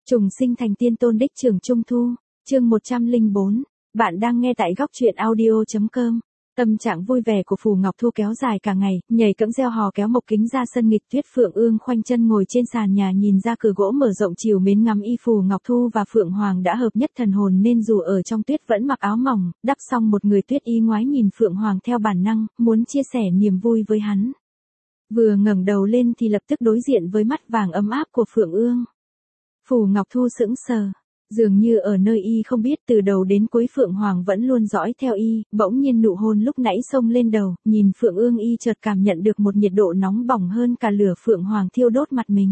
Trùng sinh thành tiên tôn đích trưởng Trung Thu, chương 104. Bạn đang nghe tại góc truyện audio.com. Tâm trạng vui vẻ của Phù Ngọc Thu kéo dài cả ngày, nhảy cẫng reo hò kéo Mộc Kính ra sân nghịch tuyết. Phượng Ương khoanh chân ngồi trên sàn nhà nhìn ra cửa gỗ mở rộng chiều mến ngắm y. Phù Ngọc Thu và Phượng Hoàng đã hợp nhất thần hồn nên dù ở trong tuyết vẫn mặc áo mỏng, đắp xong một người tuyết y ngoái nhìn Phượng Hoàng theo bản năng, muốn chia sẻ niềm vui với hắn. Vừa ngẩng đầu lên thì lập tức đối diện với mắt vàng ấm áp của Phượng Ương. Phù Ngọc Thu sững sờ, dường như ở nơi y không biết từ đầu đến cuối Phượng Hoàng vẫn luôn dõi theo y, bỗng nhiên nụ hôn lúc nãy xông lên đầu, nhìn Phượng Ương y chợt cảm nhận được một nhiệt độ nóng bỏng hơn cả lửa Phượng Hoàng thiêu đốt mặt mình.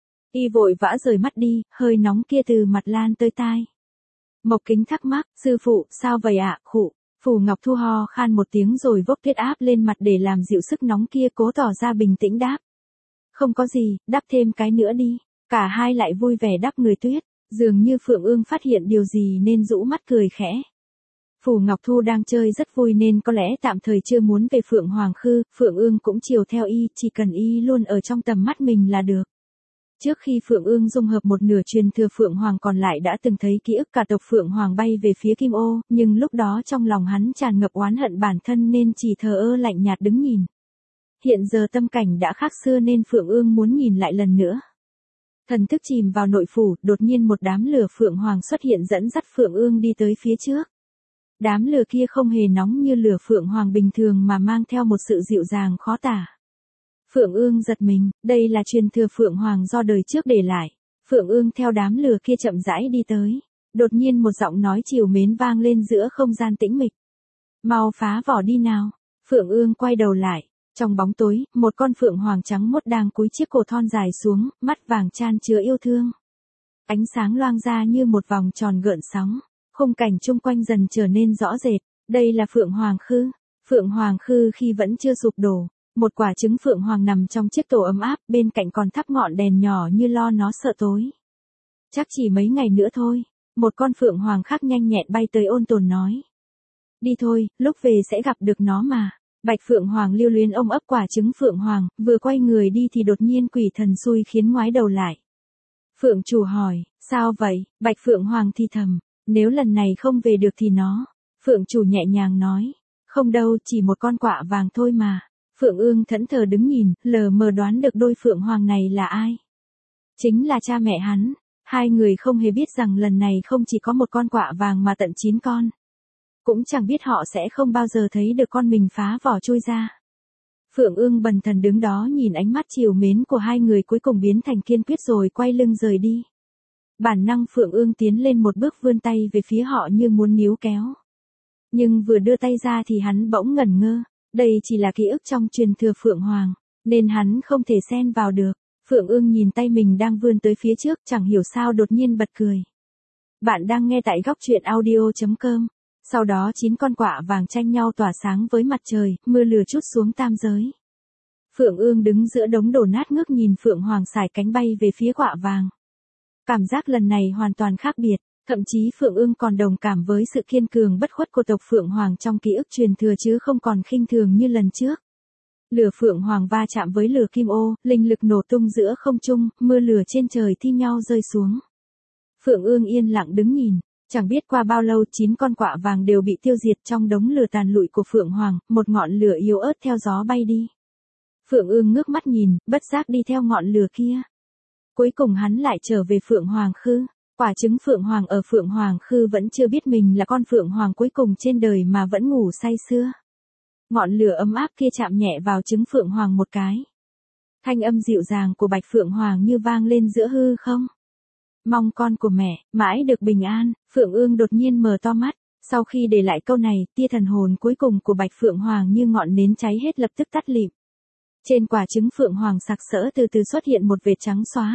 Y vội vã rời mắt đi, hơi nóng kia từ mặt lan tới tai. Mộc Kính thắc mắc, sư phụ, sao vậy ạ? Khụ. Phù Ngọc Thu ho khan một tiếng rồi vốc tuyết áp lên mặt để làm dịu sức nóng kia, cố tỏ ra bình tĩnh đáp. Không có gì, đắp thêm cái nữa đi. Cả hai lại vui vẻ đắp người tuyết, dường như Phượng Ương phát hiện điều gì nên rũ mắt cười khẽ. Phù Ngọc Thu đang chơi rất vui nên có lẽ tạm thời chưa muốn về Phượng Hoàng Khư, Phượng Ương cũng chiều theo y, chỉ cần y luôn ở trong tầm mắt mình là được. Trước khi Phượng Ương dung hợp một nửa truyền thừa Phượng Hoàng còn lại đã từng thấy ký ức cả tộc Phượng Hoàng bay về phía Kim Ô, nhưng lúc đó trong lòng hắn tràn ngập oán hận bản thân nên chỉ thờ ơ lạnh nhạt đứng nhìn. Hiện giờ tâm cảnh đã khác xưa nên Phượng Ương muốn nhìn lại lần nữa. Thần thức chìm vào nội phủ, đột nhiên một đám lửa Phượng Hoàng xuất hiện dẫn dắt Phượng Ương đi tới phía trước. Đám lửa kia không hề nóng như lửa Phượng Hoàng bình thường mà mang theo một sự dịu dàng khó tả. Phượng Ương giật mình, đây là truyền thừa Phượng Hoàng do đời trước để lại. Phượng Ương theo đám lửa kia chậm rãi đi tới. Đột nhiên một giọng nói trìu mến vang lên giữa không gian tĩnh mịch. Mau phá vỏ đi nào. Phượng Ương quay đầu lại. Trong bóng tối, một con Phượng Hoàng trắng mốt đang cúi chiếc cổ thon dài xuống, mắt vàng chan chứa yêu thương. Ánh sáng loang ra như một vòng tròn gợn sóng, khung cảnh chung quanh dần trở nên rõ rệt. Đây là Phượng Hoàng Khư. Phượng Hoàng Khư khi vẫn chưa sụp đổ, một quả trứng Phượng Hoàng nằm trong chiếc tổ ấm áp, bên cạnh còn thắp ngọn đèn nhỏ như lo nó sợ tối. Chắc chỉ mấy ngày nữa thôi, một con Phượng Hoàng khác nhanh nhẹn bay tới ôn tồn nói. Đi thôi, lúc về sẽ gặp được nó mà. Bạch Phượng Hoàng lưu luyến ôm ấp quả trứng Phượng Hoàng, vừa quay người đi thì đột nhiên quỷ thần xui khiến ngoái đầu lại. Phượng chủ hỏi, sao vậy? Bạch Phượng Hoàng thì thầm, nếu lần này không về được thì nó. Phượng chủ nhẹ nhàng nói, không đâu, chỉ một con quạ vàng thôi mà. Phượng Ương thẫn thờ đứng nhìn, lờ mờ đoán được đôi Phượng Hoàng này là ai. Chính là cha mẹ hắn. Hai người không hề biết rằng lần này không chỉ có một con quạ vàng mà tận 9 con. Cũng chẳng biết họ sẽ không bao giờ thấy được con mình phá vỏ trôi ra. Phượng Ương bần thần đứng đó nhìn ánh mắt trìu mến của hai người cuối cùng biến thành kiên quyết rồi quay lưng rời đi. Bản năng Phượng Ương tiến lên một bước vươn tay về phía họ như muốn níu kéo. Nhưng vừa đưa tay ra thì hắn bỗng ngẩn ngơ. Đây chỉ là ký ức trong truyền thừa Phượng Hoàng, nên hắn không thể xen vào được. Phượng Ương nhìn tay mình đang vươn tới phía trước, chẳng hiểu sao đột nhiên bật cười. Bạn đang nghe tại góc truyện audio.com. Sau đó 9 con quạ vàng tranh nhau tỏa sáng với mặt trời, mưa lửa trút xuống tam giới. Phượng Ương đứng giữa đống đổ nát ngước nhìn Phượng Hoàng sải cánh bay về phía quạ vàng. Cảm giác lần này hoàn toàn khác biệt, thậm chí Phượng Ương còn đồng cảm với sự kiên cường bất khuất của tộc Phượng Hoàng trong ký ức truyền thừa chứ không còn khinh thường như lần trước. Lửa Phượng Hoàng va chạm với lửa Kim Ô, linh lực nổ tung giữa không trung, mưa lửa trên trời thi nhau rơi xuống. Phượng Ương yên lặng đứng nhìn. Chẳng biết qua bao lâu 9 con quạ vàng đều bị tiêu diệt trong đống lửa tàn lụi của Phượng Hoàng, một ngọn lửa yếu ớt theo gió bay đi. Phượng Ương ngước mắt nhìn, bất giác đi theo ngọn lửa kia. Cuối cùng hắn lại trở về Phượng Hoàng Khư. Quả trứng Phượng Hoàng ở Phượng Hoàng Khư vẫn chưa biết mình là con Phượng Hoàng cuối cùng trên đời mà vẫn ngủ say sưa. Ngọn lửa ấm áp kia chạm nhẹ vào trứng Phượng Hoàng một cái. Thanh âm dịu dàng của Bạch Phượng Hoàng như vang lên giữa hư không. Mong con của mẹ, mãi được bình an. Phượng Ương đột nhiên mở to mắt. Sau khi để lại câu này, tia thần hồn cuối cùng của Bạch Phượng Hoàng như ngọn nến cháy hết lập tức tắt lịm. Trên quả trứng Phượng Hoàng sặc sỡ từ từ xuất hiện một vệt trắng xóa.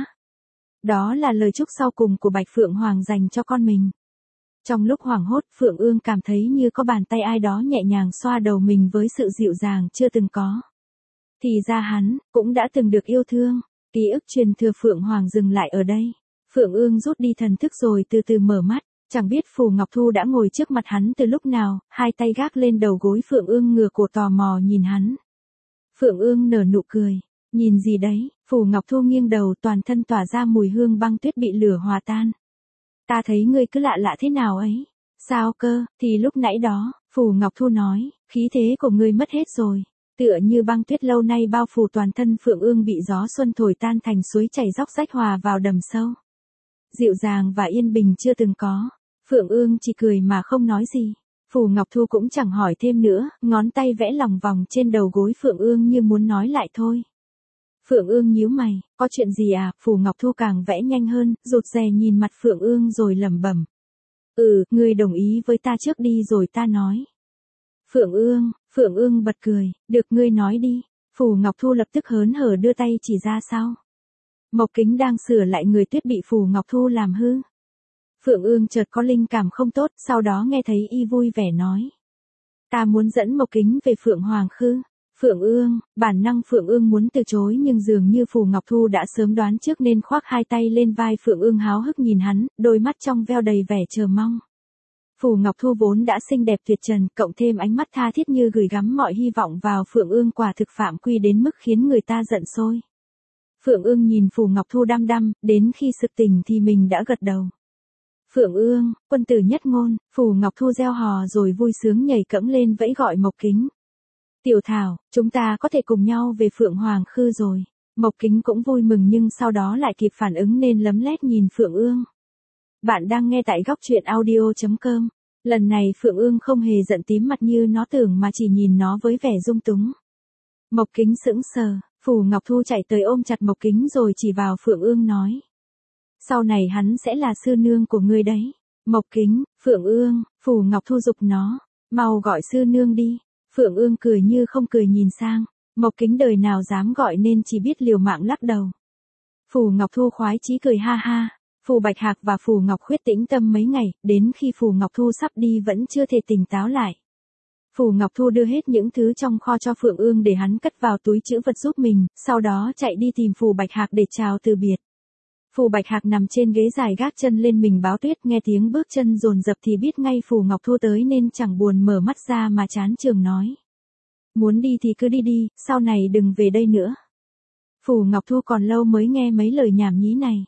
Đó là lời chúc sau cùng của Bạch Phượng Hoàng dành cho con mình. Trong lúc hoảng hốt, Phượng Ương cảm thấy như có bàn tay ai đó nhẹ nhàng xoa đầu mình với sự dịu dàng chưa từng có. Thì ra hắn, cũng đã từng được yêu thương. Ký ức truyền thừa Phượng Hoàng dừng lại ở đây. Phượng Ương rút đi thần thức rồi từ từ mở mắt, chẳng biết Phù Ngọc Thu đã ngồi trước mặt hắn từ lúc nào, hai tay gác lên đầu gối Phượng Ương ngửa cổ tò mò nhìn hắn. Phượng Ương nở nụ cười, Nhìn gì đấy, Phù Ngọc Thu nghiêng đầu, toàn thân tỏa ra mùi hương băng tuyết bị lửa hòa tan. Ta thấy ngươi cứ lạ lạ thế nào ấy. Sao cơ, thì lúc nãy đó, Phù Ngọc Thu nói, khí thế của ngươi mất hết rồi. Tựa như băng tuyết lâu nay bao phủ toàn thân Phượng Ương bị gió xuân thổi tan thành suối chảy róc rách hòa vào đầm sâu. Dịu dàng và yên bình chưa từng có. Phượng Ương chỉ cười mà không nói gì. Phù Ngọc Thu cũng chẳng hỏi thêm nữa, ngón tay vẽ lòng vòng trên đầu gối Phượng Ương như muốn nói lại thôi. Phượng Ương nhíu mày, có chuyện gì à? Phù Ngọc Thu càng vẽ nhanh hơn, rụt rè nhìn mặt Phượng Ương rồi lẩm bẩm. Ngươi đồng ý với ta trước đi rồi ta nói. Phượng Ương bật cười, được ngươi nói đi. Phù Ngọc Thu lập tức hớn hở đưa tay chỉ ra sau. Mộc Kính đang sửa lại người tuyết bị Phù Ngọc Thu làm hư. Phượng Ương chợt có linh cảm không tốt, sau đó nghe thấy y vui vẻ nói. Ta muốn dẫn Mộc Kính về Phượng Hoàng Khư. Bản năng Phượng Ương muốn từ chối nhưng dường như Phù Ngọc Thu đã sớm đoán trước nên khoác hai tay lên vai Phượng Ương háo hức nhìn hắn, đôi mắt trong veo đầy vẻ chờ mong. Phù Ngọc Thu vốn đã xinh đẹp tuyệt trần, cộng thêm ánh mắt tha thiết như gửi gắm mọi hy vọng vào Phượng Ương quả thực phạm quy đến mức khiến người ta giận sôi. Phượng Ương nhìn Phù Ngọc Thu đăm đăm, đến khi sực tỉnh thì mình đã gật đầu. Phượng Ương, quân tử nhất ngôn, Phù Ngọc Thu reo hò rồi vui sướng nhảy cẫng lên vẫy gọi Mộc Kính. Tiểu Thảo, chúng ta có thể cùng nhau về Phượng Hoàng Khư rồi. Mộc Kính cũng vui mừng nhưng sau đó lại kịp phản ứng nên lấm lét nhìn Phượng Ương. Bạn đang nghe tại góc truyện audio.com. Lần này Phượng Ương không hề giận tím mặt như nó tưởng mà chỉ nhìn nó với vẻ dung túng. Mộc Kính sững sờ, Phù Ngọc Thu chạy tới ôm chặt Mộc Kính rồi chỉ vào Phượng Ương nói. Sau này hắn sẽ là sư nương của ngươi đấy. Mộc Kính, Phượng Ương, Phù Ngọc Thu giục nó. Mau gọi sư nương đi. Phượng Ương cười như không cười nhìn sang. Mộc Kính đời nào dám gọi nên chỉ biết liều mạng lắc đầu. Phù Ngọc Thu khoái chí cười ha ha. Phù Bạch Hạc và Phù Ngọc Khuyết tĩnh tâm mấy ngày, đến khi Phù Ngọc Thu sắp đi vẫn chưa thể tỉnh táo lại. Phù Ngọc Thu đưa hết những thứ trong kho cho Phượng Ương để hắn cất vào túi trữ vật giúp mình, sau đó chạy đi tìm Phù Bạch Hạc để chào từ biệt. Phù Bạch Hạc nằm trên ghế dài gác chân lên mình báo tuyết, nghe tiếng bước chân dồn dập thì biết ngay Phù Ngọc Thu tới nên chẳng buồn mở mắt ra mà chán chường nói. Muốn đi thì cứ đi đi, sau này đừng về đây nữa. Phù Ngọc Thu còn lâu mới nghe mấy lời nhảm nhí này.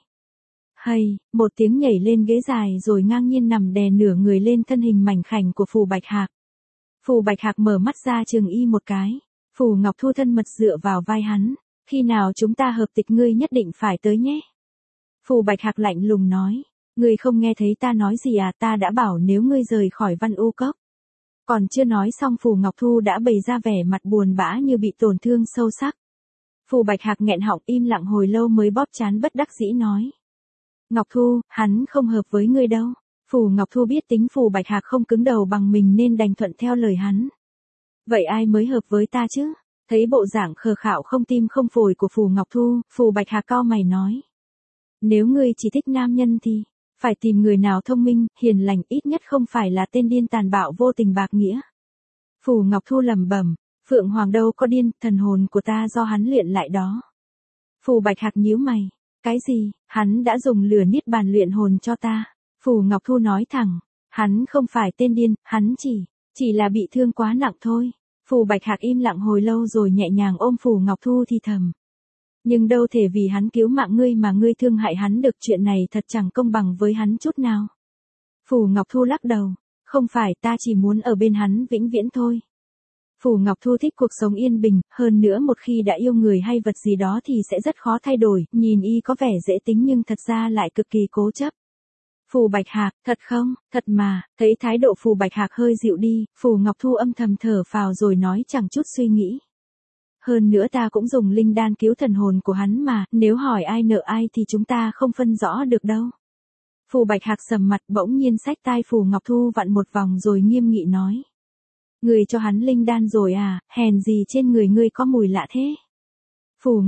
Hay, một tiếng nhảy lên ghế dài rồi ngang nhiên nằm đè nửa người lên thân hình mảnh khảnh của Phù Bạch Hạc. Phù Bạch Hạc mở mắt ra chừng y một cái. Phù Ngọc Thu thân mật dựa vào vai hắn. Khi nào chúng ta hợp tịch ngươi nhất định phải tới nhé. Phù Bạch Hạc lạnh lùng nói. Ngươi không nghe thấy ta nói gì à, ta đã bảo nếu ngươi rời khỏi Văn U Cốc. Còn chưa nói xong Phù Ngọc Thu đã bày ra vẻ mặt buồn bã như bị tổn thương sâu sắc. Phù Bạch Hạc nghẹn họng im lặng hồi lâu mới bóp trán bất đắc dĩ nói. Ngọc Thu, hắn không hợp với ngươi đâu. Phù Ngọc Thu biết tính Phù Bạch Hạc không cứng đầu bằng mình nên đành thuận theo lời hắn. Vậy ai mới hợp với ta chứ? Thấy bộ dạng khờ khạo không tim không phổi của Phù Ngọc Thu, Phù Bạch Hạc cau mày nói. Nếu ngươi chỉ thích nam nhân thì, phải tìm người nào thông minh, hiền lành, ít nhất không phải là tên điên tàn bạo vô tình bạc nghĩa. Phù Ngọc Thu lẩm bẩm, Phượng Hoàng đâu có điên, thần hồn của ta do hắn luyện lại đó. Phù Bạch Hạc nhíu mày. Cái gì, hắn đã dùng lửa niết bàn luyện hồn cho ta. Phù Ngọc Thu nói thẳng, hắn không phải tên điên, hắn chỉ là bị thương quá nặng thôi. Phù Bạch Hạc im lặng hồi lâu rồi nhẹ nhàng ôm Phù Ngọc Thu thì thầm. Nhưng đâu thể vì hắn cứu mạng ngươi mà ngươi thương hại hắn được, chuyện này thật chẳng công bằng với hắn chút nào. Phù Ngọc Thu lắc đầu, không phải, ta chỉ muốn ở bên hắn vĩnh viễn thôi. Phù Ngọc Thu thích cuộc sống yên bình, hơn nữa một khi đã yêu người hay vật gì đó thì sẽ rất khó thay đổi, nhìn y có vẻ dễ tính nhưng thật ra lại cực kỳ cố chấp. Phù Bạch Hạc, thật không, thật mà, thấy thái độ Phù Bạch Hạc hơi dịu đi, Phù Ngọc Thu âm thầm thở phào rồi nói chẳng chút suy nghĩ. Hơn nữa ta cũng dùng linh đan cứu thần hồn của hắn mà, nếu hỏi ai nợ ai thì chúng ta không phân rõ được đâu. Phù Bạch Hạc sầm mặt bỗng nhiên xách tai Phù Ngọc Thu vặn một vòng rồi nghiêm nghị nói. Người cho hắn linh đan rồi à, hèn gì trên người ngươi có mùi lạ thế. Phù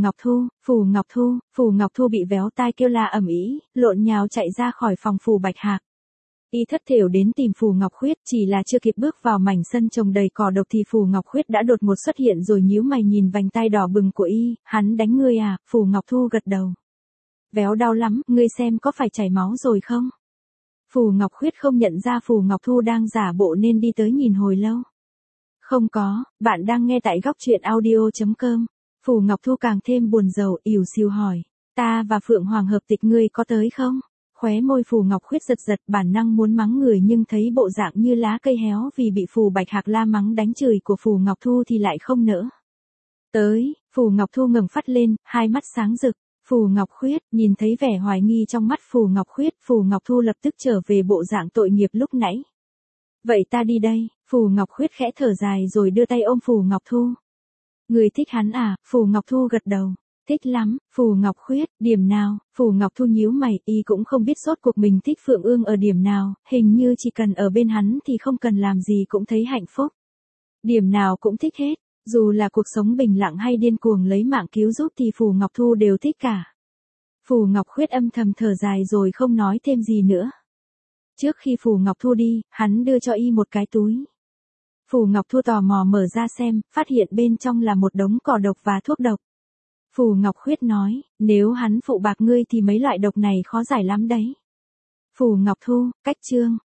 Ngọc Thu bị véo tai kêu la ầm ĩ, lộn nhào chạy ra khỏi phòng Phù Bạch Hạc. Y thất thểu đến tìm Phù Ngọc Khuyết, chỉ là chưa kịp bước vào mảnh sân trồng đầy cỏ độc thì Phù Ngọc Khuyết đã đột ngột xuất hiện rồi nhíu mày nhìn vành tai đỏ bừng của y, hắn đánh ngươi à? Phù Ngọc Thu gật đầu. Véo đau lắm, ngươi xem có phải chảy máu rồi không? Phù Ngọc Khuyết không nhận ra Phù Ngọc Thu đang giả bộ nên đi tới nhìn hồi lâu. Không có, bạn đang nghe tại góc truyện audio.com. Phù Ngọc Thu càng thêm buồn rầu, ỉu xìu hỏi. Ta và Phượng Hoàng hợp tịch ngươi có tới không? Khóe môi Phù Ngọc Khuyết giật giật, bản năng muốn mắng người nhưng thấy bộ dạng như lá cây héo vì bị Phù Bạch Hạc la mắng đánh chửi của Phù Ngọc Thu thì lại không nỡ. Tới, Phù Ngọc Thu ngẩng phát lên, hai mắt sáng rực. Phù Ngọc Khuyết, nhìn thấy vẻ hoài nghi trong mắt Phù Ngọc Khuyết, Phù Ngọc Thu lập tức trở về bộ dạng tội nghiệp lúc nãy. Vậy ta đi đây, Phù Ngọc Khuyết khẽ thở dài rồi đưa tay ôm Phù Ngọc Thu. Người thích hắn à? Phù Ngọc Thu gật đầu. Thích lắm, Phù Ngọc Khuyết, điểm nào? Phù Ngọc Thu nhíu mày, y cũng không biết rốt cuộc mình thích Phượng Ương ở điểm nào, hình như chỉ cần ở bên hắn thì không cần làm gì cũng thấy hạnh phúc. Điểm nào cũng thích hết, dù là cuộc sống bình lặng hay điên cuồng lấy mạng cứu giúp thì Phù Ngọc Thu đều thích cả. Phù Ngọc Khuyết âm thầm thở dài rồi không nói thêm gì nữa. Trước khi Phù Ngọc Thu đi, hắn đưa cho y một cái túi. Phù Ngọc Thu tò mò mở ra xem, phát hiện bên trong là một đống cỏ độc và thuốc độc. Phù Ngọc Khuyết nói, nếu hắn phụ bạc ngươi thì mấy loại độc này khó giải lắm đấy. Phù Ngọc Thu, cách chương.